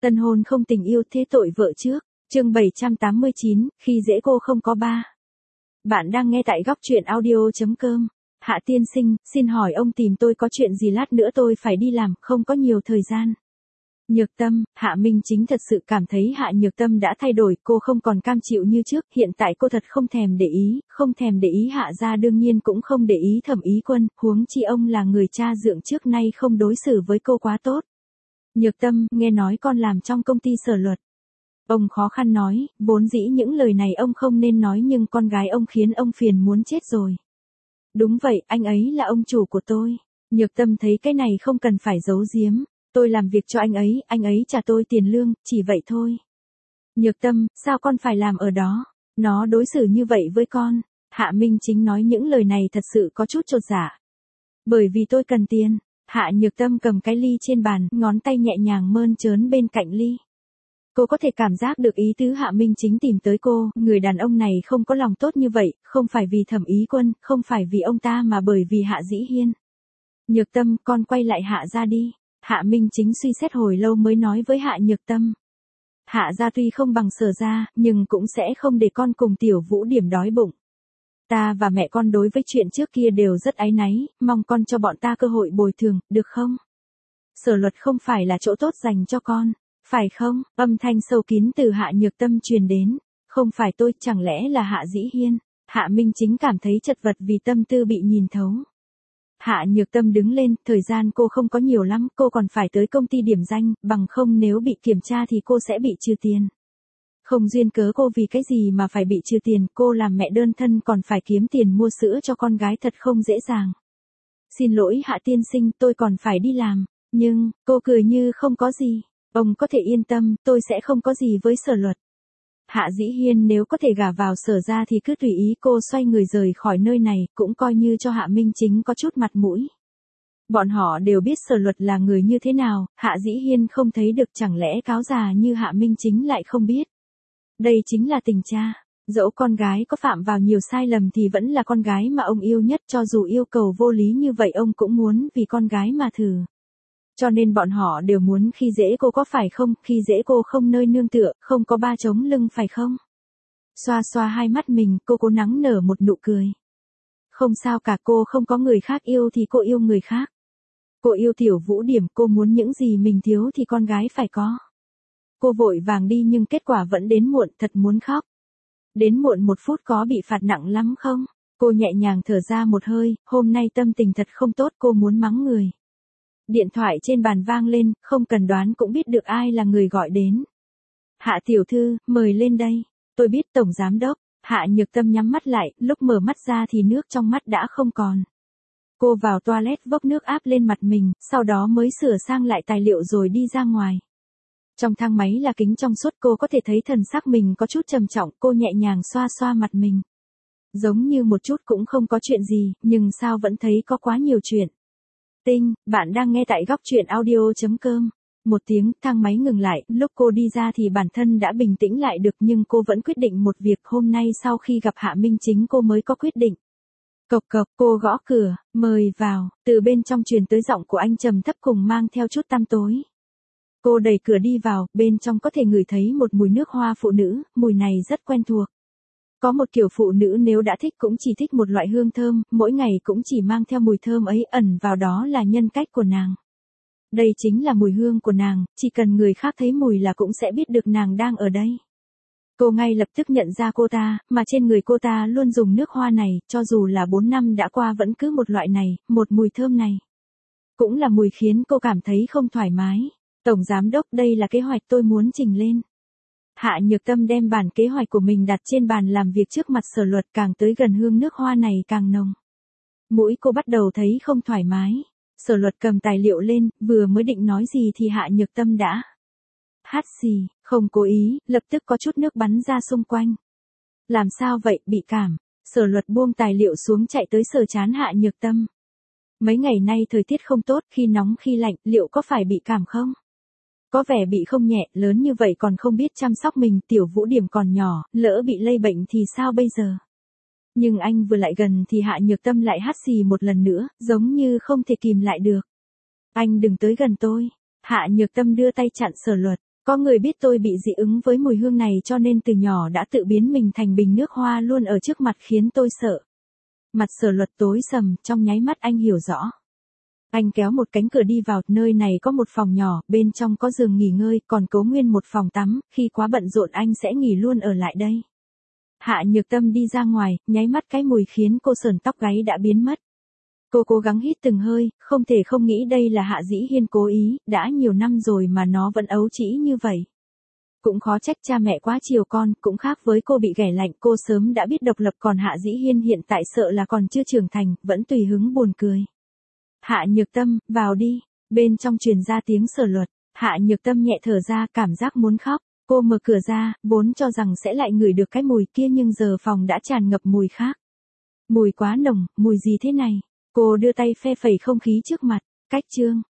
Tân hôn không tình yêu thế tội vợ trước. Chương 789, khi dễ cô không có ba. Bạn đang nghe tại góc truyện audio.com. Hạ tiên sinh, xin hỏi ông tìm tôi có chuyện gì, lát nữa tôi phải đi làm, không có nhiều thời gian. Nhược Tâm, Hạ Minh Chính thật sự cảm thấy Hạ Nhược Tâm đã thay đổi, cô không còn cam chịu như trước, hiện tại cô thật không thèm để ý Hạ gia, đương nhiên cũng không để ý Thẩm Ý Quân, huống chi ông là người cha dượng trước nay không đối xử với cô quá tốt. Nhược Tâm, nghe nói con làm trong công ty Sở Luật. Ông khó khăn nói, vốn dĩ những lời này ông không nên nói nhưng con gái ông khiến ông phiền muốn chết rồi. Đúng vậy, anh ấy là ông chủ của tôi. Nhược Tâm thấy cái này không cần phải giấu giếm. Tôi làm việc cho anh ấy trả tôi tiền lương, chỉ vậy thôi. Nhược Tâm, sao con phải làm ở đó? Nó đối xử như vậy với con. Hạ Minh Chính nói những lời này thật sự có chút chột dạ. Bởi vì tôi cần tiền. Hạ Nhược Tâm cầm cái ly trên bàn, ngón tay nhẹ nhàng mơn trớn bên cạnh ly. Cô có thể cảm giác được ý tứ Hạ Minh Chính tìm tới cô, người đàn ông này không có lòng tốt như vậy, không phải vì Thẩm Ý Quân, không phải vì ông ta mà bởi vì Hạ Dĩ Hiên. Nhược Tâm, con quay lại Hạ gia đi. Hạ Minh Chính suy xét hồi lâu mới nói với Hạ Nhược Tâm. Hạ gia tuy không bằng Sở gia, nhưng cũng sẽ không để con cùng Tiểu Vũ Điểm đói bụng. Ta và mẹ con đối với chuyện trước kia đều rất áy náy, mong con cho bọn ta cơ hội bồi thường, được không? Sở Luật không phải là chỗ tốt dành cho con, phải không? Âm thanh sâu kín từ Hạ Nhược Tâm truyền đến. Không phải tôi, chẳng lẽ là Hạ Dĩ Hiên? Hạ Minh Chính cảm thấy chật vật vì tâm tư bị nhìn thấu. Hạ Nhược Tâm đứng lên, thời gian cô không có nhiều lắm, cô còn phải tới công ty điểm danh, bằng không nếu bị kiểm tra thì cô sẽ bị trừ tiền. Không duyên cớ cô vì cái gì mà phải bị trừ tiền, cô làm mẹ đơn thân còn phải kiếm tiền mua sữa cho con gái thật không dễ dàng. Xin lỗi Hạ tiên sinh, tôi còn phải đi làm, nhưng, cô cười như không có gì. Ông có thể yên tâm, tôi sẽ không có gì với Sở Luật. Hạ Dĩ Hiên nếu có thể gả vào Sở gia thì cứ tùy ý, cô xoay người rời khỏi nơi này, cũng coi như cho Hạ Minh Chính có chút mặt mũi. Bọn họ đều biết Sở Luật là người như thế nào, Hạ Dĩ Hiên không thấy được, chẳng lẽ cáo già như Hạ Minh Chính lại không biết. Đây chính là tình cha, dẫu con gái có phạm vào nhiều sai lầm thì vẫn là con gái mà ông yêu nhất, cho dù yêu cầu vô lý như vậy ông cũng muốn vì con gái mà thử. Cho nên bọn họ đều muốn khi dễ cô có phải không, khi dễ cô không nơi nương tựa, không có ba chống lưng phải không? Xoa xoa hai mắt mình, cô cố nắng nở một nụ cười. Không sao cả, cô không có người khác yêu thì cô yêu người khác. Cô yêu Tiểu Vũ Điểm, cô muốn những gì mình thiếu thì con gái phải có. Cô vội vàng đi nhưng kết quả vẫn đến muộn, thật muốn khóc. Đến muộn 1 phút có bị phạt nặng lắm không? Cô nhẹ nhàng thở ra một hơi, hôm nay tâm tình thật không tốt, cô muốn mắng người. Điện thoại trên bàn vang lên, không cần đoán cũng biết được ai là người gọi đến. Hạ tiểu thư, mời lên đây. Tôi biết Tổng Giám Đốc. Hạ Nhược Tâm nhắm mắt lại, lúc mở mắt ra thì nước trong mắt đã không còn. Cô vào toilet vốc nước áp lên mặt mình, sau đó mới sửa sang lại tài liệu rồi đi ra ngoài. Trong thang máy là kính trong suốt, cô có thể thấy thần sắc mình có chút trầm trọng, cô nhẹ nhàng xoa xoa mặt mình. Giống như một chút cũng không có chuyện gì, nhưng sao vẫn thấy có quá nhiều chuyện. Tinh, bạn đang nghe tại góc truyện audio.com. Một tiếng, thang máy ngừng lại, lúc cô đi ra thì bản thân đã bình tĩnh lại được nhưng cô vẫn quyết định một việc, hôm nay sau khi gặp Hạ Minh Chính cô mới có quyết định. Cộc cộc, cô gõ cửa, mời vào, từ bên trong truyền tới giọng của anh trầm thấp cùng mang theo chút tăm tối. Cô đẩy cửa đi vào, bên trong có thể ngửi thấy một mùi nước hoa phụ nữ, mùi này rất quen thuộc. Có một kiểu phụ nữ nếu đã thích cũng chỉ thích một loại hương thơm, mỗi ngày cũng chỉ mang theo mùi thơm ấy, ẩn vào đó là nhân cách của nàng. Đây chính là mùi hương của nàng, chỉ cần người khác thấy mùi là cũng sẽ biết được nàng đang ở đây. Cô ngay lập tức nhận ra cô ta, mà trên người cô ta luôn dùng nước hoa này, cho dù là 4 năm đã qua vẫn cứ một loại này, một mùi thơm này. Cũng là mùi khiến cô cảm thấy không thoải mái. Tổng Giám Đốc, đây là kế hoạch tôi muốn trình lên. Hạ Nhược Tâm đem bản kế hoạch của mình đặt trên bàn làm việc trước mặt Sở Luật, càng tới gần hương nước hoa này càng nồng. Mũi cô bắt đầu thấy không thoải mái. Sở Luật cầm tài liệu lên, vừa mới định nói gì thì Hạ Nhược Tâm đã hắt xì, không cố ý, lập tức có chút nước bắn ra xung quanh. Làm sao vậy, bị cảm? Sở Luật buông tài liệu xuống chạy tới sờ trán Hạ Nhược Tâm. Mấy ngày nay thời tiết không tốt, khi nóng khi lạnh, liệu có phải bị cảm không? Có vẻ bị không nhẹ, lớn như vậy còn không biết chăm sóc mình, Tiểu Vũ Điểm còn nhỏ, lỡ bị lây bệnh thì sao bây giờ? Nhưng anh vừa lại gần thì Hạ Nhược Tâm lại hắt xì một lần nữa, giống như không thể kìm lại được. Anh đừng tới gần tôi. Hạ Nhược Tâm đưa tay chặn Sở Luật. Có người biết tôi bị dị ứng với mùi hương này cho nên từ nhỏ đã tự biến mình thành bình nước hoa luôn ở trước mặt khiến tôi sợ. Mặt Sở Luật tối sầm, trong nháy mắt anh hiểu rõ. Anh kéo một cánh cửa đi vào, nơi này có một phòng nhỏ, bên trong có giường nghỉ ngơi, còn cố nguyên một phòng tắm, khi quá bận rộn anh sẽ nghỉ luôn ở lại đây. Hạ Nhược Tâm đi ra ngoài, nháy mắt cái mùi khiến cô sởn tóc gáy đã biến mất. Cô cố gắng hít từng hơi, không thể không nghĩ đây là Hạ Dĩ Hiên cố ý, đã nhiều năm rồi mà nó vẫn ấu trĩ như vậy. Cũng khó trách cha mẹ quá chiều con, cũng khác với cô bị ghẻ lạnh, cô sớm đã biết độc lập, còn Hạ Dĩ Hiên hiện tại sợ là còn chưa trưởng thành, vẫn tùy hứng buồn cười. Hạ Nhược Tâm, vào đi, bên trong truyền ra tiếng Sở Luật. Hạ Nhược Tâm nhẹ thở ra, cảm giác muốn khóc. Cô mở cửa ra, vốn cho rằng sẽ lại ngửi được cái mùi kia nhưng giờ phòng đã tràn ngập mùi khác. Mùi quá nồng, mùi gì thế này? Cô đưa tay phe phẩy không khí trước mặt. Cách chương.